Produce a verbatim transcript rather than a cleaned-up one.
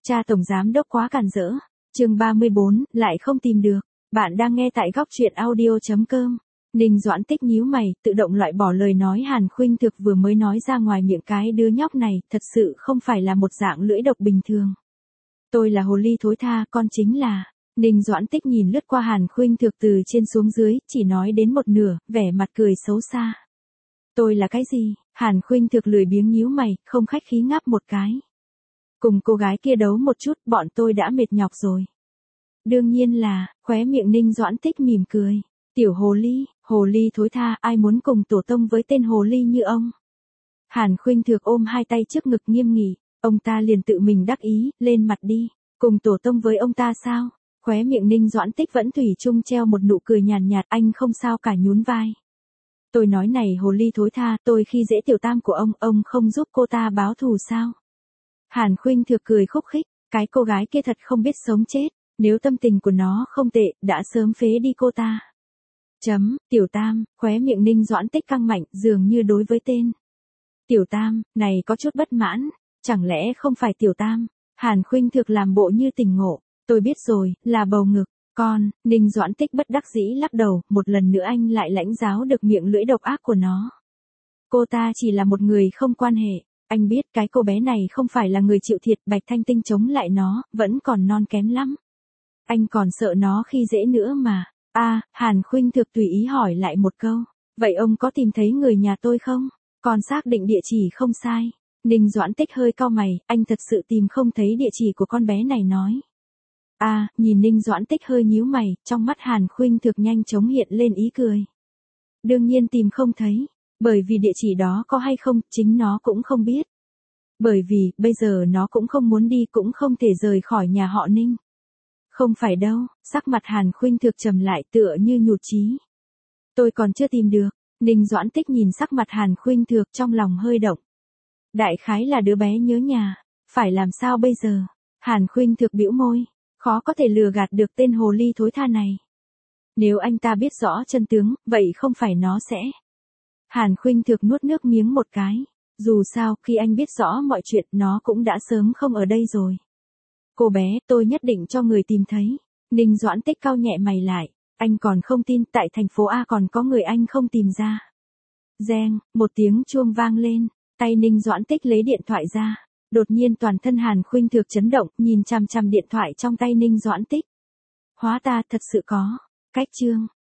Cha tổng giám đốc quá càn rỡ. Chương ba mươi bốn, lại không tìm được. Bạn đang nghe tại góc truyện audio chấm com. Ninh Doãn Tích nhíu mày, tự động loại bỏ lời nói Hàn Khuynh Thực vừa mới nói ra ngoài miệng, cái đứa nhóc này thật sự không phải là một dạng lưỡi độc bình thường. Tôi là hồ ly thối tha, con chính là. Ninh Doãn Tích nhìn lướt qua Hàn Khuynh Thực từ trên xuống dưới, chỉ nói đến một nửa, vẻ mặt cười xấu xa. Tôi là cái gì? Hàn Khuynh Thực lười biếng nhíu mày, không khách khí ngáp một cái. Cùng cô gái kia đấu một chút, bọn tôi đã mệt nhọc rồi. Đương nhiên là, khóe miệng Ninh Doãn Tích mỉm cười. Tiểu hồ ly, hồ ly thối tha, ai muốn cùng tổ tông với tên hồ ly như ông? Hàn Khuynh Thực ôm hai tay trước ngực nghiêm nghị, ông ta liền tự mình đắc ý, lên mặt đi, cùng tổ tông với ông ta sao? Khóe miệng Ninh Doãn Tích vẫn thủy chung treo một nụ cười nhàn nhạt, anh không sao cả, nhún vai. Tôi nói này hồ ly thối tha, tôi khi dễ tiểu tam của ông, ông không giúp cô ta báo thù sao? Hàn Khuynh Thực cười khúc khích, cái cô gái kia thật không biết sống chết, nếu tâm tình của nó không tệ, đã sớm phế đi cô ta. Chấm, tiểu tam, khóe miệng Ninh Doãn Tích căng mạnh, dường như đối với tên. Tiểu tam, này có chút bất mãn, chẳng lẽ không phải tiểu tam? Hàn Khuynh Thực làm bộ như tỉnh ngộ, tôi biết rồi, là bầu ngực, con, Ninh Doãn Tích bất đắc dĩ lắc đầu, một lần nữa anh lại lãnh giáo được miệng lưỡi độc ác của nó. Cô ta chỉ là một người không quan hệ, anh biết cái cô bé này không phải là người chịu thiệt, Bạch Thanh Tinh chống lại nó, vẫn còn non kém lắm. Anh còn sợ nó khi dễ nữa mà. A, à, Hàn Khuynh Thực tùy ý hỏi lại một câu. Vậy ông có tìm thấy người nhà tôi không? Còn xác định địa chỉ không sai. Ninh Doãn Tích hơi cau mày, anh thật sự tìm không thấy địa chỉ của con bé này nói. A, à, nhìn Ninh Doãn Tích hơi nhíu mày, trong mắt Hàn Khuynh Thực nhanh chóng hiện lên ý cười. Đương nhiên tìm không thấy, bởi vì địa chỉ đó có hay không, chính nó cũng không biết. Bởi vì, bây giờ nó cũng không muốn đi, cũng không thể rời khỏi nhà họ Ninh. Không phải đâu, sắc mặt Hàn Khuynh Thực trầm lại tựa như nhụt chí. Tôi còn chưa tìm được. Ninh Doãn Tích nhìn sắc mặt Hàn Khuynh Thực trong lòng hơi động. Đại khái là đứa bé nhớ nhà, phải làm sao bây giờ? Hàn Khuynh Thực bĩu môi, khó có thể lừa gạt được tên hồ ly thối tha này. Nếu anh ta biết rõ chân tướng, vậy không phải nó sẽ. Hàn Khuynh Thực nuốt nước miếng một cái, dù sao khi anh biết rõ mọi chuyện nó cũng đã sớm không ở đây rồi. Cô bé, tôi nhất định cho người tìm thấy. Ninh Doãn Tích cau nhẹ mày lại, anh còn không tin, tại thành phố A còn có người anh không tìm ra. Reng, một tiếng chuông vang lên, tay Ninh Doãn Tích lấy điện thoại ra, đột nhiên toàn thân Hàn Khuynh Thực chấn động, nhìn chằm chằm điện thoại trong tay Ninh Doãn Tích. Hóa ra thật sự có, cách chương,